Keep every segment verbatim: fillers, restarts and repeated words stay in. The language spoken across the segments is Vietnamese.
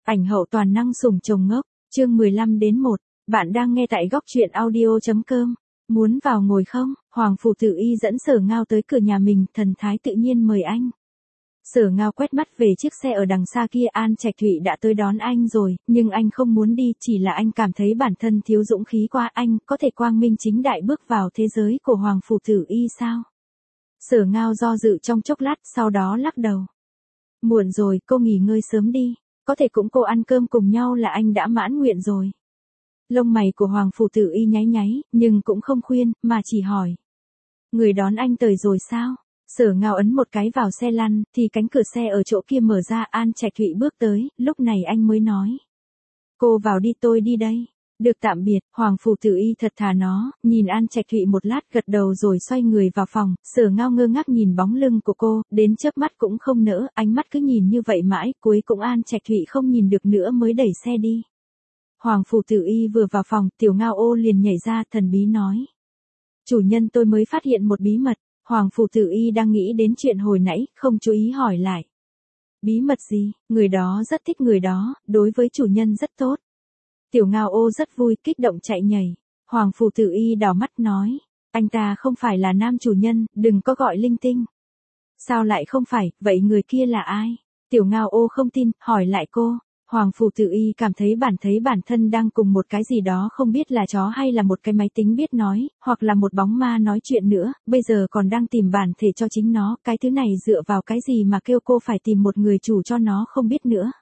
Ảnh hậu toàn năng sủng chồng ngốc, chương mười lăm đến một. Bạn đang nghe tại góc truyện audio.com. Muốn vào ngồi không? Hoàng phủ tử y dẫn Sở Ngao tới cửa nhà mình, thần thái tự nhiên mời anh. Sở Ngao quét mắt về chiếc xe ở đằng xa kia, An Trạch Thụy đã tới đón anh rồi, nhưng anh không muốn đi, chỉ là anh cảm thấy bản thân thiếu dũng khí qua, anh có thể quang minh chính đại bước vào thế giới của Hoàng phủ tử y sao? Sở Ngao do dự trong chốc lát, sau đó lắc đầu. Muộn rồi, cô nghỉ ngơi sớm đi, có thể cũng cô ăn cơm cùng nhau là anh đã mãn nguyện rồi. Lông mày của Hoàng phủ tử y nháy nháy, nhưng cũng không khuyên, mà chỉ hỏi. Người đón anh tới rồi sao? Sở Ngao ấn một cái vào xe lăn, thì cánh cửa xe ở chỗ kia mở ra, An Trạch Thụy bước tới, lúc này anh mới nói. Cô vào đi, tôi đi đây. Được tạm biệt, Hoàng phủ tử y thật thà nó, nhìn An Trạch Thụy một lát gật đầu rồi xoay người vào phòng, Sở Ngao ngơ ngác nhìn bóng lưng của cô, đến chớp mắt cũng không nỡ, ánh mắt cứ nhìn như vậy mãi, cuối cùng An Trạch Thụy không nhìn được nữa mới đẩy xe đi. Hoàng phủ tử y vừa vào phòng, Tiểu Ngao ô liền nhảy ra, thần bí nói. Chủ nhân, tôi mới phát hiện một bí mật. Hoàng phủ tử y đang nghĩ đến chuyện hồi nãy, không chú ý hỏi lại. Bí mật gì? Người đó rất thích người đó, đối với chủ nhân rất tốt. Tiểu Ngao ô rất vui, kích động chạy nhảy. Hoàng phủ tử y đảo mắt nói. Anh ta không phải là nam chủ nhân, đừng có gọi linh tinh. Sao lại không phải, vậy người kia là ai? Tiểu Ngao ô không tin, hỏi lại cô. Hoàng phủ tử y cảm thấy bản thấy bản thân đang cùng một cái gì đó, không biết là chó hay là một cái máy tính biết nói, hoặc là một bóng ma nói chuyện nữa, bây giờ còn đang tìm bản thể cho chính nó, cái thứ này dựa vào cái gì mà kêu cô phải tìm một người chủ cho nó không biết nữa.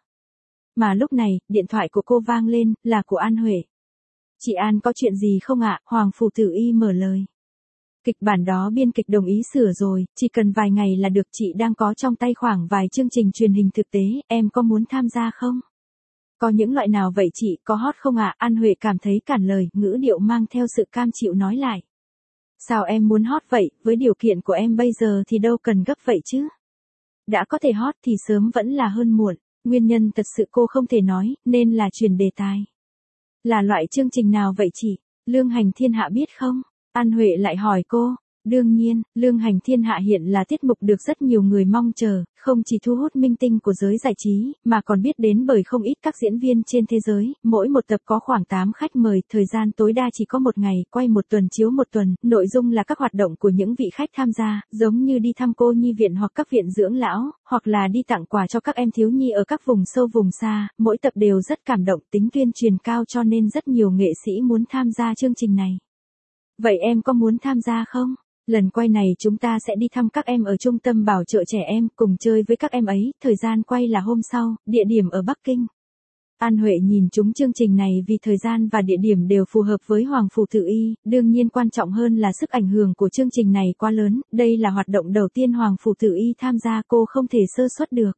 Mà lúc này, điện thoại của cô vang lên, là của An Huệ. Chị An có chuyện gì không ạ? Hoàng phủ tử y mở lời. Kịch bản đó biên kịch đồng ý sửa rồi, chỉ cần vài ngày là được, chị đang có trong tay khoảng vài chương trình truyền hình thực tế, em có muốn tham gia không? Có những loại nào vậy chị, có hot không ạ? An Huệ cảm thấy cản lời, ngữ điệu mang theo sự cam chịu nói lại. Sao em muốn hot vậy, với điều kiện của em bây giờ thì đâu cần gấp vậy chứ? Đã có thể hot thì sớm vẫn là hơn muộn, nguyên nhân thật sự cô không thể nói, nên là chuyển đề tài. Là loại chương trình nào vậy chị? Lương Hành Thiên Hạ biết không? An Huệ lại hỏi cô. Đương nhiên, Lương Hành Thiên Hạ hiện là tiết mục được rất nhiều người mong chờ, không chỉ thu hút minh tinh của giới giải trí, mà còn biết đến bởi không ít các diễn viên trên thế giới, mỗi một tập có khoảng tám khách mời, thời gian tối đa chỉ có một ngày, quay một tuần chiếu một tuần, nội dung là các hoạt động của những vị khách tham gia, giống như đi thăm cô nhi viện hoặc các viện dưỡng lão, hoặc là đi tặng quà cho các em thiếu nhi ở các vùng sâu vùng xa, mỗi tập đều rất cảm động, tính tuyên truyền cao cho nên rất nhiều nghệ sĩ muốn tham gia chương trình này. Vậy em có muốn tham gia không? Lần quay này chúng ta sẽ đi thăm các em ở trung tâm bảo trợ trẻ em, cùng chơi với các em ấy, thời gian quay là hôm sau, địa điểm ở Bắc Kinh. An Huệ nhìn chúng chương trình này vì thời gian và địa điểm đều phù hợp với Hoàng phủ tử y, đương nhiên quan trọng hơn là sức ảnh hưởng của chương trình này quá lớn, đây là hoạt động đầu tiên Hoàng phủ tử y tham gia, cô không thể sơ suất được.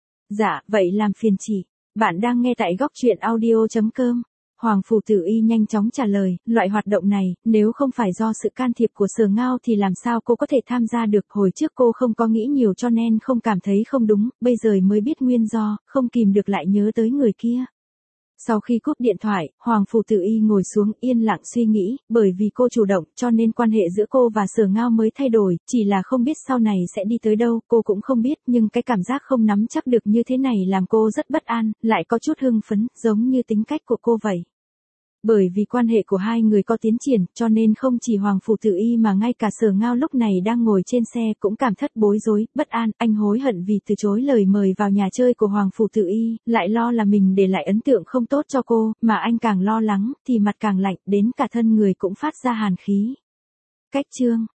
Dạ, vậy làm phiền chị. Bạn đang nghe tại góc truyện audio.com. Hoàng phủ tử y nhanh chóng trả lời, loại hoạt động này, nếu không phải do sự can thiệp của Sở Ngao thì làm sao cô có thể tham gia được, hồi trước cô không có nghĩ nhiều cho nên không cảm thấy không đúng, bây giờ mới biết nguyên do, không kìm được lại nhớ tới người kia. Sau khi cúp điện thoại, Hoàng phủ tử y ngồi xuống yên lặng suy nghĩ, bởi vì cô chủ động cho nên quan hệ giữa cô và Sở Ngao mới thay đổi, chỉ là không biết sau này sẽ đi tới đâu, cô cũng không biết, nhưng cái cảm giác không nắm chắc được như thế này làm cô rất bất an, lại có chút hưng phấn, giống như tính cách của cô vậy. Bởi vì quan hệ của hai người có tiến triển, cho nên không chỉ Hoàng phủ tử y mà ngay cả Sở Ngao lúc này đang ngồi trên xe cũng cảm thất bối rối, bất an, anh hối hận vì từ chối lời mời vào nhà chơi của Hoàng phủ tử y, lại lo là mình để lại ấn tượng không tốt cho cô, mà anh càng lo lắng, thì mặt càng lạnh, đến cả thân người cũng phát ra hàn khí. Cách chương